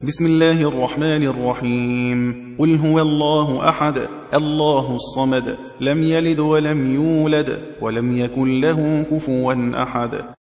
بسم الله الرحمن الرحيم قل هو الله أحد الله الصمد لم يلد ولم يولد ولم يكن له كفوا أحد